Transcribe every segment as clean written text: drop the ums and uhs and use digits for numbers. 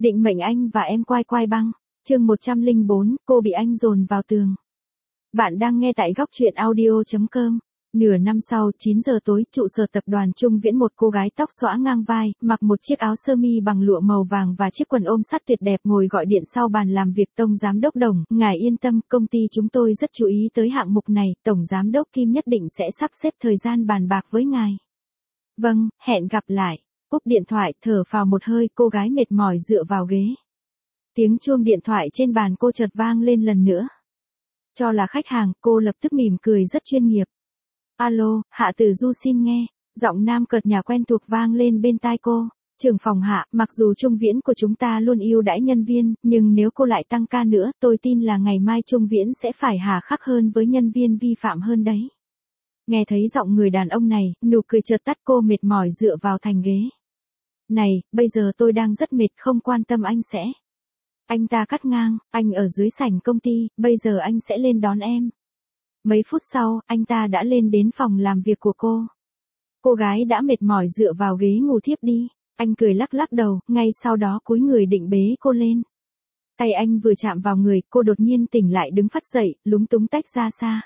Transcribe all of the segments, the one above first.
Định mệnh anh và em quai quai băng. Chương 104, cô bị anh dồn vào tường. Bạn đang nghe tại góc truyện audio.com. Nửa năm sau, 9 giờ tối, trụ sở tập đoàn Trung Viễn, một cô gái tóc xõa ngang vai, mặc một chiếc áo sơ mi bằng lụa màu vàng và chiếc quần ôm sắt tuyệt đẹp ngồi gọi điện sau bàn làm việc. Tổng giám đốc Đồng, ngài yên tâm, công ty chúng tôi rất chú ý tới hạng mục này, tổng giám đốc Kim nhất định sẽ sắp xếp thời gian bàn bạc với ngài. Vâng, hẹn gặp lại. Cúp điện thoại, thở phào một hơi, cô gái mệt mỏi dựa vào ghế. Tiếng chuông điện thoại trên bàn cô chợt vang lên lần nữa. Cho là khách hàng, cô lập tức mỉm cười rất chuyên nghiệp. Alo, Hạ Tử Du xin nghe. Giọng nam cợt nhả quen thuộc vang lên bên tai cô. Trưởng phòng Hạ, mặc dù Trung Viễn của chúng ta luôn ưu đãi nhân viên, nhưng nếu cô lại tăng ca nữa, tôi tin là ngày mai Trung Viễn sẽ phải hà khắc hơn với nhân viên vi phạm hơn đấy. Nghe thấy giọng người đàn ông này, nụ cười chợt tắt, cô mệt mỏi dựa vào thành ghế. Này, bây giờ tôi đang rất mệt, không quan tâm anh sẽ. Anh ta cắt ngang, anh ở dưới sảnh công ty, bây giờ anh sẽ lên đón em. Mấy phút sau, anh ta đã lên đến phòng làm việc của cô. Cô gái đã mệt mỏi dựa vào ghế ngủ thiếp đi. Anh cười lắc lắc đầu, ngay sau đó cúi người định bế cô lên. Tay anh vừa chạm vào người, cô đột nhiên tỉnh lại, đứng phắt dậy, lúng túng tách ra xa.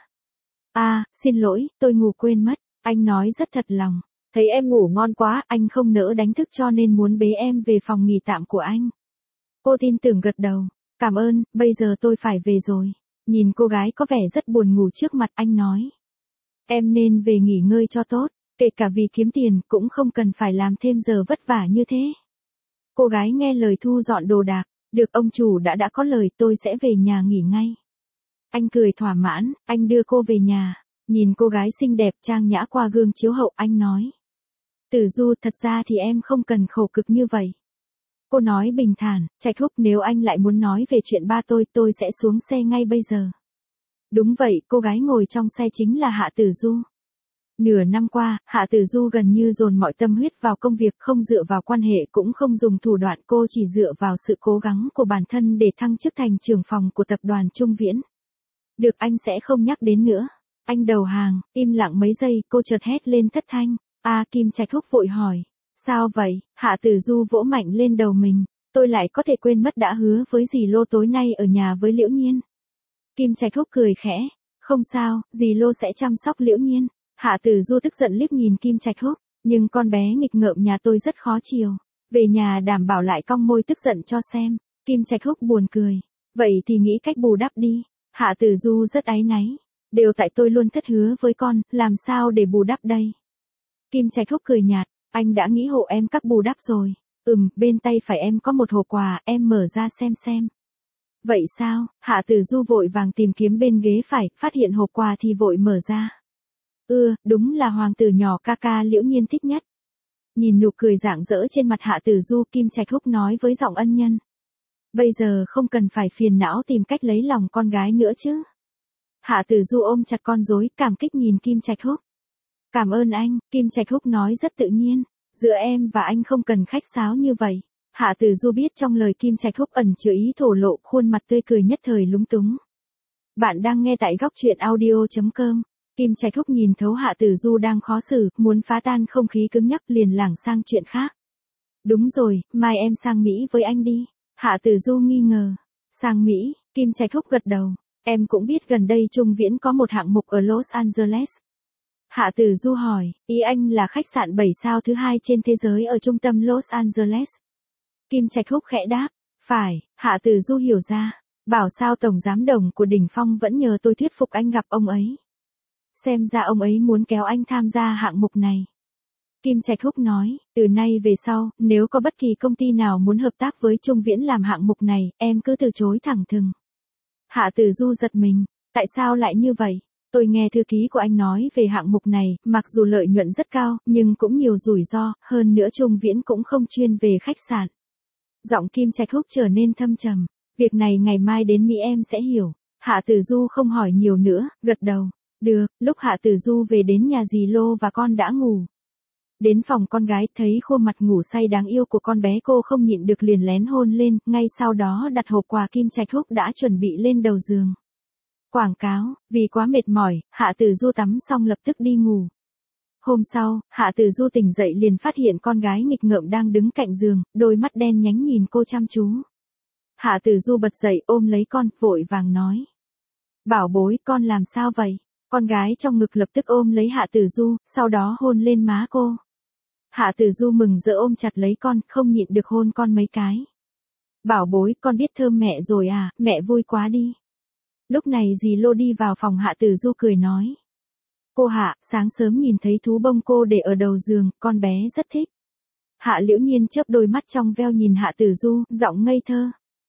Xin lỗi, tôi ngủ quên mất. Anh nói rất thật lòng. Thấy em ngủ ngon quá, anh không nỡ đánh thức cho nên muốn bế em về phòng nghỉ tạm của anh. Cô tin tưởng gật đầu. Cảm ơn, bây giờ tôi phải về rồi. Nhìn cô gái có vẻ rất buồn ngủ trước mặt, anh nói. Em nên về nghỉ ngơi cho tốt, kể cả vì kiếm tiền cũng không cần phải làm thêm giờ vất vả như thế. Cô gái nghe lời thu dọn đồ đạc. Được, ông chủ đã có lời, tôi sẽ về nhà nghỉ ngay. Anh cười thỏa mãn, anh đưa cô về nhà. Nhìn cô gái xinh đẹp trang nhã qua gương chiếu hậu, anh nói. Tử Du, thật ra thì em không cần khổ cực như vậy. Cô nói bình thản, Trạch Húc, nếu anh lại muốn nói về chuyện ba tôi sẽ xuống xe ngay bây giờ. Đúng vậy, cô gái ngồi trong xe chính là Hạ Tử Du. Nửa năm qua, Hạ Tử Du gần như dồn mọi tâm huyết vào công việc, không dựa vào quan hệ cũng không dùng thủ đoạn, cô chỉ dựa vào sự cố gắng của bản thân để thăng chức thành trưởng phòng của tập đoàn Trung Viễn. Được, anh sẽ không nhắc đến nữa. Anh đầu hàng, im lặng mấy giây, cô chợt hét lên thất thanh. Kim Trạch Húc vội hỏi. Sao vậy? Hạ Tử Du vỗ mạnh lên đầu mình. Tôi lại có thể quên mất đã hứa với dì Lô tối nay ở nhà với Liễu Nhiên. Kim Trạch Húc cười khẽ. Không sao, dì Lô sẽ chăm sóc Liễu Nhiên. Hạ Tử Du tức giận liếc nhìn Kim Trạch Húc. Nhưng con bé nghịch ngợm nhà tôi rất khó chiều. Về nhà đảm bảo lại cong môi tức giận cho xem. Kim Trạch Húc buồn cười. Vậy thì nghĩ cách bù đắp đi. Hạ Tử Du rất áy náy. Đều tại tôi luôn thất hứa với con, làm sao để bù đắp đây? Kim Trạch Húc cười nhạt. Anh đã nghĩ hộ em các bù đắp rồi. Bên tay phải em có một hộp quà, em mở ra xem. Vậy sao? Hạ Tử Du vội vàng tìm kiếm bên ghế phải, phát hiện hộp quà thì vội mở ra. Đúng là hoàng tử nhỏ ca ca Liễu Nhiên thích nhất. Nhìn nụ cười rạng rỡ trên mặt Hạ Tử Du, Kim Trạch Húc nói với giọng ân nhân. Bây giờ không cần phải phiền não tìm cách lấy lòng con gái nữa chứ. Hạ Tử Du ôm chặt con rối, cảm kích nhìn Kim Trạch Húc. Cảm ơn anh, Kim Trạch Húc nói rất tự nhiên. Giữa em và anh không cần khách sáo như vậy. Hạ Tử Du biết trong lời Kim Trạch Húc ẩn chứa ý thổ lộ, khuôn mặt tươi cười nhất thời lúng túng. Bạn đang nghe tại góc truyện audio.com. Kim Trạch Húc nhìn thấu Hạ Tử Du đang khó xử, muốn phá tan không khí cứng nhắc, liền lảng sang chuyện khác. Đúng rồi, mai em sang Mỹ với anh đi. Hạ Tử Du nghi ngờ. Sang Mỹ? Kim Trạch Húc gật đầu. Em cũng biết gần đây Trung Viễn có một hạng mục ở Los Angeles. Hạ Tử Du hỏi, ý anh là khách sạn 7 sao thứ hai trên thế giới ở trung tâm Los Angeles. Kim Trạch Húc khẽ đáp, phải. Hạ Tử Du hiểu ra, bảo sao tổng giám đốc của Đỉnh Phong vẫn nhờ tôi thuyết phục anh gặp ông ấy. Xem ra ông ấy muốn kéo anh tham gia hạng mục này. Kim Trạch Húc nói, từ nay về sau, nếu có bất kỳ công ty nào muốn hợp tác với Trung Viễn làm hạng mục này, em cứ từ chối thẳng thừng. Hạ Tử Du giật mình, tại sao lại như vậy? Tôi nghe thư ký của anh nói về hạng mục này, mặc dù lợi nhuận rất cao, nhưng cũng nhiều rủi ro, hơn nữa Trung Viễn cũng không chuyên về khách sạn. Giọng Kim Trạch Húc trở nên thâm trầm. Việc này ngày mai đến Mỹ em sẽ hiểu. Hạ Tử Du không hỏi nhiều nữa, gật đầu. Được, lúc Hạ Tử Du về đến nhà dì Lô và con đã ngủ. Đến phòng con gái, thấy khuôn mặt ngủ say đáng yêu của con bé, cô không nhịn được liền lén hôn lên, ngay sau đó đặt hộp quà Kim Trạch Húc đã chuẩn bị lên đầu giường. Quảng cáo, vì quá mệt mỏi, Hạ Tử Du tắm xong lập tức đi ngủ. Hôm sau, Hạ Tử Du tỉnh dậy liền phát hiện con gái nghịch ngợm đang đứng cạnh giường, đôi mắt đen nhánh nhìn cô chăm chú. Hạ Tử Du bật dậy ôm lấy con, vội vàng nói. Bảo bối, con làm sao vậy? Con gái trong ngực lập tức ôm lấy Hạ Tử Du, sau đó hôn lên má cô. Hạ Tử Du mừng rỡ ôm chặt lấy con, không nhịn được hôn con mấy cái. Bảo bối, con biết thơm mẹ rồi à, mẹ vui quá đi. Lúc này dì Lô đi vào phòng Hạ Tử Du cười nói. Cô Hạ, sáng sớm nhìn thấy thú bông cô để ở đầu giường, con bé rất thích. Hạ Liễu Nhiên chớp đôi mắt trong veo nhìn Hạ Tử Du, giọng ngây thơ.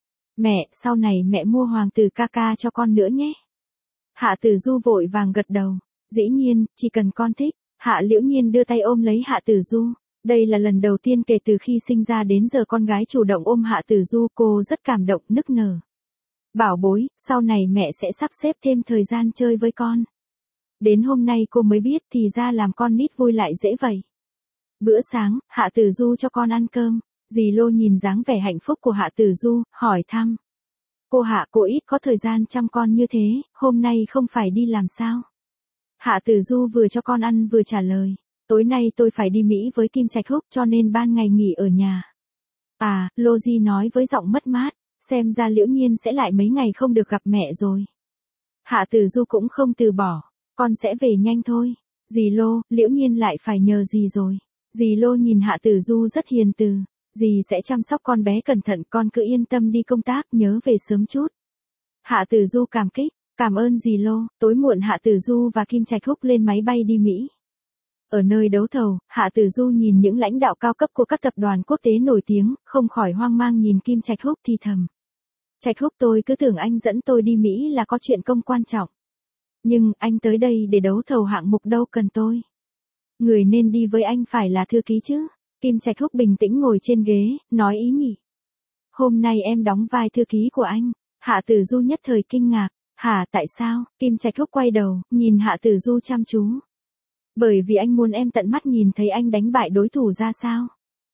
Mẹ, sau này mẹ mua hoàng tử ca ca cho con nữa nhé. Hạ Tử Du vội vàng gật đầu. Dĩ nhiên, chỉ cần con thích. Hạ Liễu Nhiên đưa tay ôm lấy Hạ Tử Du. Đây là lần đầu tiên kể từ khi sinh ra đến giờ con gái chủ động ôm Hạ Tử Du, cô rất cảm động, nức nở. Bảo bối, sau này mẹ sẽ sắp xếp thêm thời gian chơi với con. Đến hôm nay cô mới biết thì ra làm con nít vui lại dễ vậy. Bữa sáng, Hạ Tử Du cho con ăn cơm. Dì Lô nhìn dáng vẻ hạnh phúc của Hạ Tử Du, hỏi thăm. Cô Hạ, cô ít có thời gian chăm con như thế, hôm nay không phải đi làm sao? Hạ Tử Du vừa cho con ăn vừa trả lời. Tối nay tôi phải đi Mỹ với Kim Trạch Húc cho nên ban ngày nghỉ ở nhà. À, Lô Di nói với giọng mất mát, xem ra Liễu Nhiên sẽ lại mấy ngày không được gặp mẹ rồi. Hạ Tử Du cũng không từ bỏ, con sẽ về nhanh thôi. Dì Lô, Liễu Nhiên lại phải nhờ dì rồi. Dì Lô nhìn Hạ Tử Du rất hiền từ. Dì sẽ chăm sóc con bé cẩn thận, con cứ yên tâm đi công tác, nhớ về sớm chút. Hạ Tử Du cảm kích, cảm ơn dì Lô. Tối muộn Hạ Tử Du và Kim Trạch Húc lên máy bay đi Mỹ. Ở nơi đấu thầu, Hạ Tử Du nhìn những lãnh đạo cao cấp của các tập đoàn quốc tế nổi tiếng, không khỏi hoang mang nhìn Kim Trạch Húc thì thầm. Trạch Húc, tôi cứ tưởng anh dẫn tôi đi Mỹ là có chuyện công quan trọng. Nhưng, anh tới đây để đấu thầu hạng mục đâu cần tôi. Người nên đi với anh phải là thư ký chứ. Kim Trạch Húc bình tĩnh ngồi trên ghế, nói ý nhỉ. Hôm nay em đóng vai thư ký của anh. Hạ Tử Du nhất thời kinh ngạc. Hả, tại sao? Kim Trạch Húc quay đầu, nhìn Hạ Tử Du chăm chú. Bởi vì anh muốn em tận mắt nhìn thấy anh đánh bại đối thủ ra sao.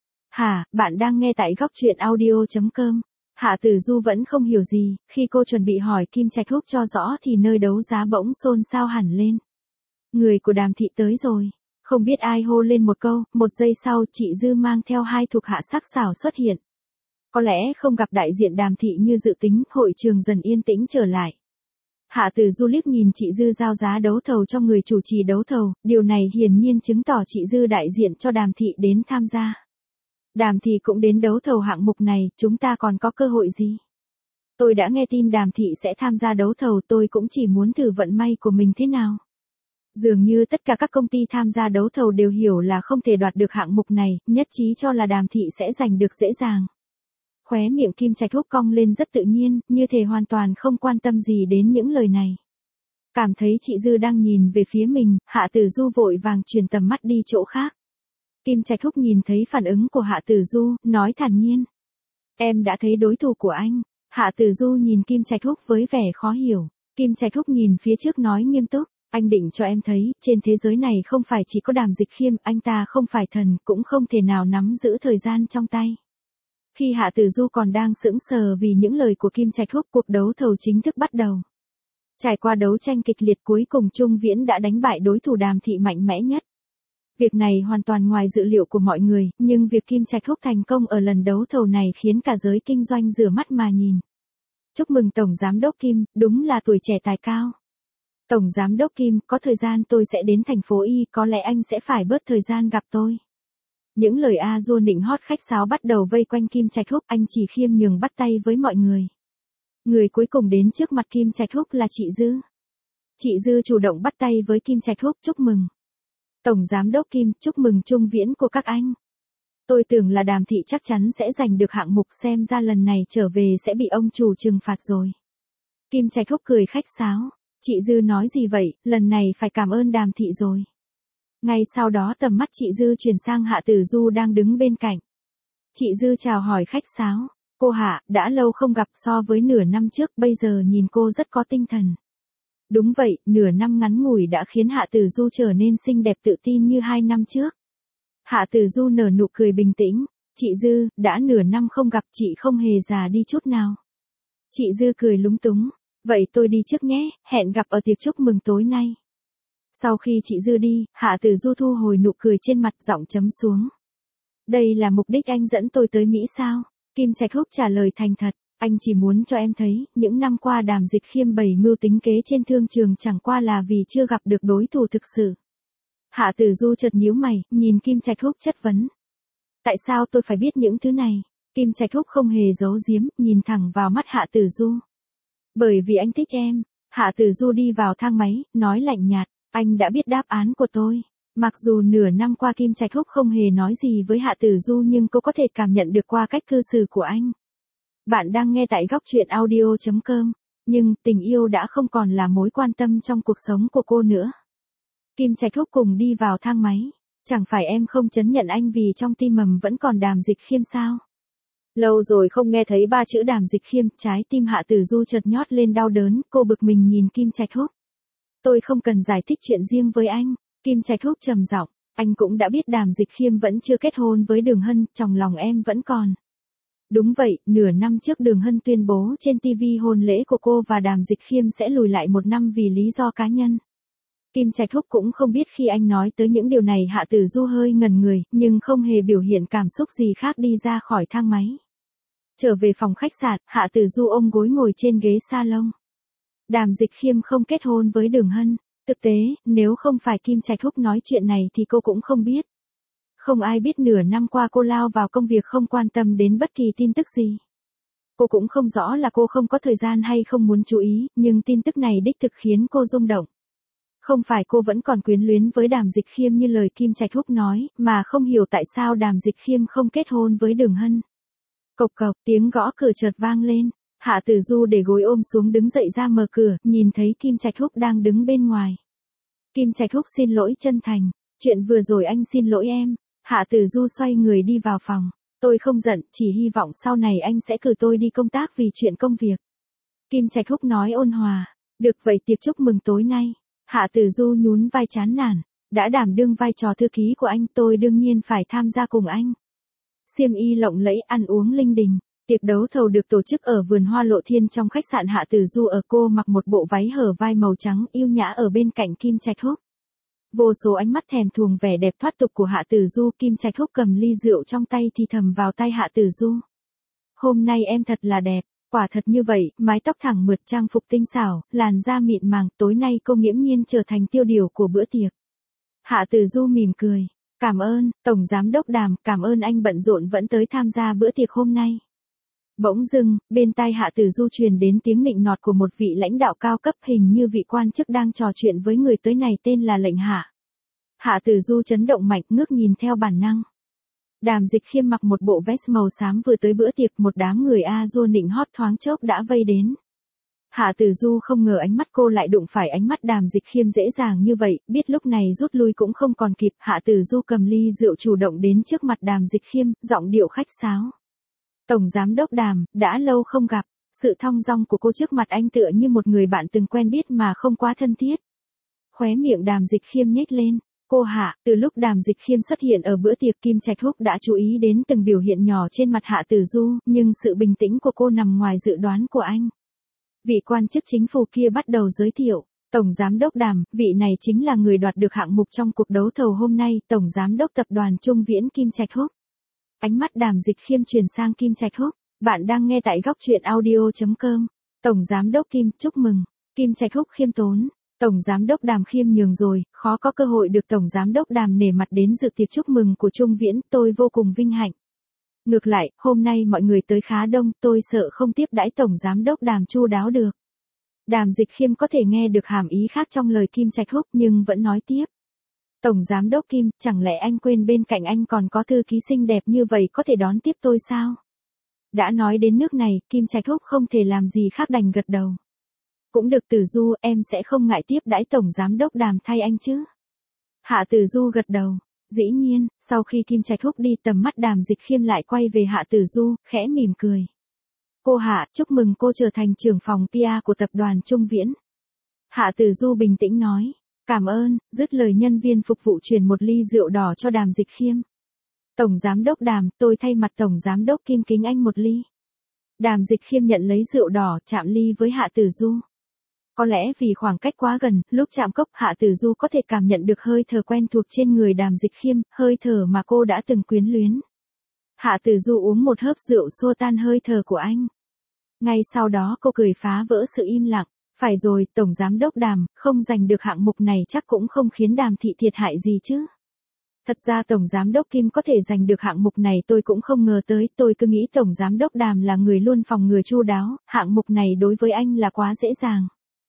Hả, bạn đang nghe tại góc truyện audio.com. Hạ Tử Du vẫn không hiểu gì, khi cô chuẩn bị hỏi Kim Trạch Húc cho rõ thì nơi đấu giá bỗng xôn xao hẳn lên. Người của Đàm Thị tới rồi. Không biết ai hô lên một câu, một giây sau chị Dư mang theo hai thuộc hạ sắc sảo xuất hiện. Có lẽ không gặp đại diện Đàm Thị như dự tính, hội trường dần yên tĩnh trở lại. Hạ Tử Du liếc nhìn chị Dư giao giá đấu thầu cho người chủ trì đấu thầu, điều này hiển nhiên chứng tỏ chị Dư đại diện cho Đàm Thị đến tham gia. Đàm Thị cũng đến đấu thầu hạng mục này, chúng ta còn có cơ hội gì? Tôi đã nghe tin Đàm Thị sẽ tham gia đấu thầu, tôi cũng chỉ muốn thử vận may của mình thế nào. Dường như tất cả các công ty tham gia đấu thầu đều hiểu là không thể đoạt được hạng mục này, nhất trí cho là Đàm Thị sẽ giành được dễ dàng. Khóe miệng Kim Trạch Húc cong lên rất tự nhiên, như thể hoàn toàn không quan tâm gì đến những lời này. Cảm thấy chị Dư đang nhìn về phía mình, Hạ Tử Du vội vàng chuyển tầm mắt đi chỗ khác. Kim Trạch Húc nhìn thấy phản ứng của Hạ Tử Du, nói thản nhiên. Em đã thấy đối thủ của anh. Hạ Tử Du nhìn Kim Trạch Húc với vẻ khó hiểu. Kim Trạch Húc nhìn phía trước nói nghiêm túc. Anh định cho em thấy, trên thế giới này không phải chỉ có Đàm Dịch Khiêm, anh ta không phải thần, cũng không thể nào nắm giữ thời gian trong tay. Khi Hạ Tử Du còn đang sững sờ vì những lời của Kim Trạch Húc, cuộc đấu thầu chính thức bắt đầu. Trải qua đấu tranh kịch liệt cuối cùng Trung Viễn đã đánh bại đối thủ Đàm Thị mạnh mẽ nhất. Việc này hoàn toàn ngoài dự liệu của mọi người, nhưng việc Kim Trạch Húc thành công ở lần đấu thầu này khiến cả giới kinh doanh rửa mắt mà nhìn. Chúc mừng Tổng Giám đốc Kim, đúng là tuổi trẻ tài cao. Tổng Giám đốc Kim, có thời gian tôi sẽ đến thành phố Y, có lẽ anh sẽ phải bớt thời gian gặp tôi. Những lời a dua nịnh hót khách sáo bắt đầu vây quanh Kim Trạch Húc, anh chỉ khiêm nhường bắt tay với mọi người. Người cuối cùng đến trước mặt Kim Trạch Húc là chị Dư. Chị Dư chủ động bắt tay với Kim Trạch Húc, chúc mừng. Tổng Giám đốc Kim, chúc mừng Trung Viễn của các anh. Tôi tưởng là Đàm Thị chắc chắn sẽ giành được hạng mục, xem ra lần này trở về sẽ bị ông chủ trừng phạt rồi. Kim Trạch Húc cười khách sáo. Chị Dư nói gì vậy, lần này phải cảm ơn Đàm Thị rồi. Ngay sau đó tầm mắt chị Dư chuyển sang Hạ Tử Du đang đứng bên cạnh. Chị Dư chào hỏi khách sáo. Cô Hạ, đã lâu không gặp, so với nửa năm trước, bây giờ nhìn cô rất có tinh thần. Đúng vậy, nửa năm ngắn ngủi đã khiến Hạ Tử Du trở nên xinh đẹp tự tin như 2 năm trước. Hạ Tử Du nở nụ cười bình tĩnh. Chị Dư, đã nửa năm không gặp, chị không hề già đi chút nào. Chị Dư cười lúng túng. Vậy tôi đi trước nhé, hẹn gặp ở tiệc chúc mừng tối nay. Sau khi chị Dư đi, Hạ Tử Du thu hồi nụ cười trên mặt, giọng chấm xuống. Đây là mục đích anh dẫn tôi tới Mỹ sao? Kim Trạch Húc trả lời thành thật. Anh chỉ muốn cho em thấy, những năm qua Đàm Dịch Khiêm bày mưu tính kế trên thương trường chẳng qua là vì chưa gặp được đối thủ thực sự. Hạ Tử Du chợt nhíu mày, nhìn Kim Trạch Húc chất vấn. Tại sao tôi phải biết những thứ này? Kim Trạch Húc không hề giấu giếm, nhìn thẳng vào mắt Hạ Tử Du. Bởi vì anh thích em. Hạ Tử Du đi vào thang máy, nói lạnh nhạt, anh đã biết đáp án của tôi. Mặc dù nửa năm qua Kim Trạch Húc không hề nói gì với Hạ Tử Du nhưng cô có thể cảm nhận được qua cách cư xử của anh. Bạn đang nghe tại góc truyện audio.com. Nhưng tình yêu đã không còn là mối quan tâm trong cuộc sống của cô nữa. Kim Trạch Húc cùng đi vào thang máy. Chẳng phải em không chấp nhận anh vì trong tim mầm vẫn còn Đàm Dịch Khiêm sao? Lâu rồi không nghe thấy ba chữ Đàm Dịch Khiêm, trái tim Hạ Tử Du chợt nhót lên đau đớn, cô bực mình nhìn Kim Trạch Húc. Tôi không cần giải thích chuyện riêng với anh. Kim Trạch Húc trầm giọng, anh cũng đã biết Đàm Dịch Khiêm vẫn chưa kết hôn với Đường Hân, trong lòng em vẫn còn. Đúng vậy, nửa năm trước Đường Hân tuyên bố trên TV hôn lễ của cô và Đàm Dịch Khiêm sẽ lùi lại 1 năm vì lý do cá nhân. Kim Trạch Húc cũng không biết khi anh nói tới những điều này Hạ Tử Du hơi ngẩn người, nhưng không hề biểu hiện cảm xúc gì khác đi ra khỏi thang máy. Trở về phòng khách sạn, Hạ Tử Du ôm gối ngồi trên ghế salon. Đàm Dịch Khiêm không kết hôn với Đường Hân. Thực tế, nếu không phải Kim Trạch Húc nói chuyện này thì cô cũng không biết. Không ai biết nửa năm qua cô lao vào công việc không quan tâm đến bất kỳ tin tức gì. Cô cũng không rõ là cô không có thời gian hay không muốn chú ý, nhưng tin tức này đích thực khiến cô rung động. Không phải cô vẫn còn quyến luyến với Đàm Dịch Khiêm như lời Kim Trạch Húc nói, mà không hiểu tại sao Đàm Dịch Khiêm không kết hôn với Đường Hân. Cộc cộc, tiếng gõ cửa chợt vang lên. Hạ Tử Du để gối ôm xuống đứng dậy ra mở cửa, nhìn thấy Kim Trạch Húc đang đứng bên ngoài. Kim Trạch Húc xin lỗi chân thành. Chuyện vừa rồi anh xin lỗi em. Hạ Tử Du xoay người đi vào phòng. Tôi không giận, chỉ hy vọng sau này anh sẽ cử tôi đi công tác vì chuyện công việc. Kim Trạch Húc nói ôn hòa. Được vậy tiệc chúc mừng tối nay. Hạ Tử Du nhún vai chán nản. Đã đảm đương vai trò thư ký của anh tôi đương nhiên phải tham gia cùng anh. Xiêm y lộng lẫy, ăn uống linh đình. Tiệc đấu thầu được tổ chức ở vườn hoa Lộ Thiên trong khách sạn Hạ Tử Du ở, cô mặc một bộ váy hở vai màu trắng yêu nhã ở bên cạnh Kim Trạch Húc. Vô số ánh mắt thèm thuồng vẻ đẹp thoát tục của Hạ Tử Du. Kim Trạch Húc cầm ly rượu trong tay thì thầm vào tai Hạ Tử Du. Hôm nay em thật là đẹp, quả thật như vậy, mái tóc thẳng mượt, trang phục tinh xảo, làn da mịn màng, tối nay cô nghiễm nhiên trở thành tiêu điều của bữa tiệc. Hạ Tử Du mỉm cười, cảm ơn, Tổng Giám đốc Đàm, cảm ơn anh bận rộn vẫn tới tham gia bữa tiệc hôm nay. Bỗng dưng, bên tai Hạ Tử Du truyền đến tiếng nịnh nọt của một vị lãnh đạo cao cấp, hình như vị quan chức đang trò chuyện với người tới này tên là Lệnh Hạ. Hạ Tử Du chấn động mạnh, ngước nhìn theo bản năng. Đàm Dịch Khiêm mặc một bộ vest màu xám vừa tới bữa tiệc, một đám người A-dua nịnh hót thoáng chốc đã vây đến. Hạ Tử Du không ngờ ánh mắt cô lại đụng phải ánh mắt Đàm Dịch Khiêm dễ dàng như vậy, biết lúc này rút lui cũng không còn kịp. Hạ Tử Du cầm ly rượu chủ động đến trước mặt Đàm Dịch Khiêm, giọng điệu khách sáo. Tổng Giám đốc Đàm, đã lâu không gặp. Sự thong dong của cô trước mặt anh tựa như một người bạn từng quen biết mà không quá thân thiết. Khóe miệng Đàm Dịch Khiêm nhếch lên. Cô Hạ, từ lúc Đàm Dịch Khiêm xuất hiện ở bữa tiệc, Kim Trạch Húc đã chú ý đến từng biểu hiện nhỏ trên mặt Hạ Tử Du, nhưng sự bình tĩnh của cô nằm ngoài dự đoán của anh. Vị quan chức chính phủ kia bắt đầu giới thiệu. Tổng Giám đốc Đàm, vị này chính là người đoạt được hạng mục trong cuộc đấu thầu hôm nay, Tổng Giám đốc Tập đoàn Trung Viễn Kim Trạch Húc. Ánh mắt Đàm Dịch Khiêm chuyển sang Kim Trạch Húc. Bạn đang nghe tại góc truyện audio.com. Tổng Giám đốc Kim, chúc mừng. Kim Trạch Húc khiêm tốn. Tổng Giám đốc Đàm khiêm nhường rồi, khó có cơ hội được Tổng Giám đốc Đàm nể mặt đến dự tiệc chúc mừng của Trung Viễn, tôi vô cùng vinh hạnh. Ngược lại, hôm nay mọi người tới khá đông, tôi sợ không tiếp đãi Tổng Giám đốc Đàm chu đáo được. Đàm Dịch Khiêm có thể nghe được hàm ý khác trong lời Kim Trạch Húc nhưng vẫn nói tiếp. Tổng Giám đốc Kim, chẳng lẽ anh quên bên cạnh anh còn có thư ký xinh đẹp như vậy có thể đón tiếp tôi sao? Đã nói đến nước này, Kim Trạch Húc không thể làm gì khác đành gật đầu. Cũng được Tử Du, em sẽ không ngại tiếp đãi Tổng Giám đốc Đàm thay anh chứ? Hạ Tử Du gật đầu. Dĩ nhiên, sau khi Kim Trạch Húc đi tầm mắt Đàm Dịch Khiêm lại quay về Hạ Tử Du, khẽ mỉm cười. Cô Hạ, chúc mừng cô trở thành trưởng phòng PR của tập đoàn Trung Viễn. Hạ Tử Du bình tĩnh nói. Cảm ơn, dứt lời nhân viên phục vụ chuyển một ly rượu đỏ cho Đàm Dịch Khiêm. Tổng Giám đốc Đàm, tôi thay mặt Tổng Giám đốc Kim kính anh một ly. Đàm Dịch Khiêm nhận lấy rượu đỏ, chạm ly với Hạ Tử Du. Có lẽ vì khoảng cách quá gần, lúc chạm cốc Hạ Tử Du có thể cảm nhận được hơi thở quen thuộc trên người Đàm Dịch Khiêm, hơi thở mà cô đã từng quyến luyến. Hạ Tử Du uống một hớp rượu xua tan hơi thở của anh. Ngay sau đó cô cười phá vỡ sự im lặng. Phải rồi, Tổng Giám đốc Đàm, không giành được hạng mục này chắc cũng không khiến Đàm thị thiệt hại gì chứ. Thật ra Tổng Giám đốc Kim có thể giành được hạng mục này tôi cũng không ngờ tới, tôi cứ nghĩ Tổng Giám đốc Đàm là người luôn phòng ngừa chu đáo, hạng mục này đối với anh là quá dễ dàng.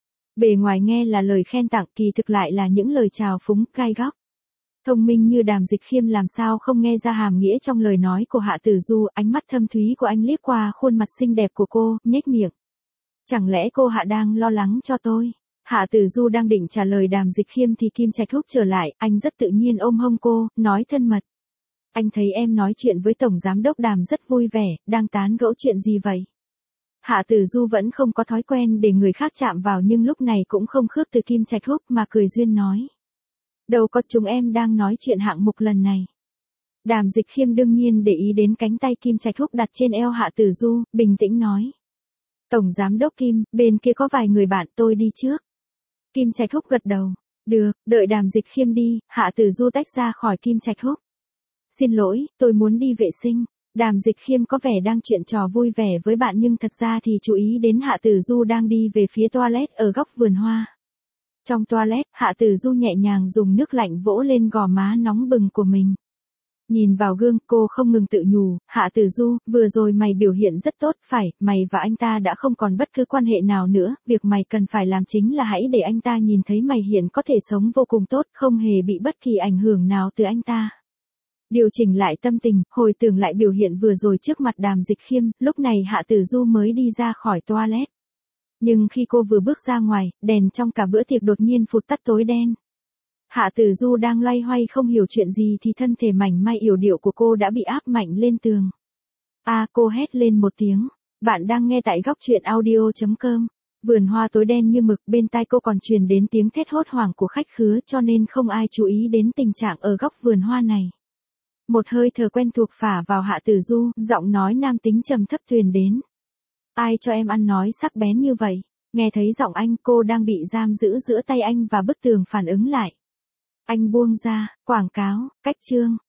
Bề ngoài nghe là lời khen tặng, kỳ thực lại là những lời chào phúng, gai góc. Thông minh như Đàm Dịch Khiêm làm sao không nghe ra hàm nghĩa trong lời nói của Hạ Tử Du, ánh mắt thâm thúy của anh liếc qua khuôn mặt xinh đẹp của cô, nhếch miệng. Chẳng lẽ cô Hạ đang lo lắng cho tôi? Hạ Tử Du đang định trả lời Đàm Dịch Khiêm thì Kim Trạch Húc trở lại, anh rất tự nhiên ôm hông cô, nói thân mật. Anh thấy em nói chuyện với Tổng Giám đốc Đàm rất vui vẻ, đang tán gẫu chuyện gì vậy? Hạ Tử Du vẫn không có thói quen để người khác chạm vào nhưng lúc này cũng không khước từ Kim Trạch Húc mà cười duyên nói. Đâu có, chúng em đang nói chuyện hạng mục lần này. Đàm Dịch Khiêm đương nhiên để ý đến cánh tay Kim Trạch Húc đặt trên eo Hạ Tử Du, bình tĩnh nói. Tổng Giám đốc Kim, bên kia có vài người bạn, tôi đi trước. Kim Trạch Húc gật đầu. Được, đợi Đàm Dịch Khiêm đi, Hạ Tử Du tách ra khỏi Kim Trạch Húc. Xin lỗi, tôi muốn đi vệ sinh. Đàm Dịch Khiêm có vẻ đang chuyện trò vui vẻ với bạn nhưng thật ra thì chú ý đến Hạ Tử Du đang đi về phía toilet ở góc vườn hoa. Trong toilet, Hạ Tử Du nhẹ nhàng dùng nước lạnh vỗ lên gò má nóng bừng của mình. Nhìn vào gương, cô không ngừng tự nhủ, Hạ Tử Du, vừa rồi mày biểu hiện rất tốt, phải, mày và anh ta đã không còn bất cứ quan hệ nào nữa, việc mày cần phải làm chính là hãy để anh ta nhìn thấy mày hiện có thể sống vô cùng tốt, không hề bị bất kỳ ảnh hưởng nào từ anh ta. Điều chỉnh lại tâm tình, hồi tưởng lại biểu hiện vừa rồi trước mặt Đàm Dịch Khiêm, lúc này Hạ Tử Du mới đi ra khỏi toilet. Nhưng khi cô vừa bước ra ngoài, đèn trong cả bữa tiệc đột nhiên phụt tắt tối đen. Hạ Tử Du đang loay hoay không hiểu chuyện gì thì thân thể mảnh mai yểu điệu của cô đã bị áp mạnh lên tường. Cô hét lên một tiếng. Bạn đang nghe tại góc truyện audio.com. Vườn hoa tối đen như mực, bên tai cô còn truyền đến tiếng thét hốt hoảng của khách khứa cho nên không ai chú ý đến tình trạng ở góc vườn hoa này. Một hơi thở quen thuộc phả vào Hạ Tử Du, giọng nói nam tính trầm thấp truyền đến. Ai cho em ăn nói sắc bén như vậy? Nghe thấy giọng anh, cô đang bị giam giữ giữa tay anh và bức tường phản ứng lại. Anh buông ra, quảng cáo, cách chương.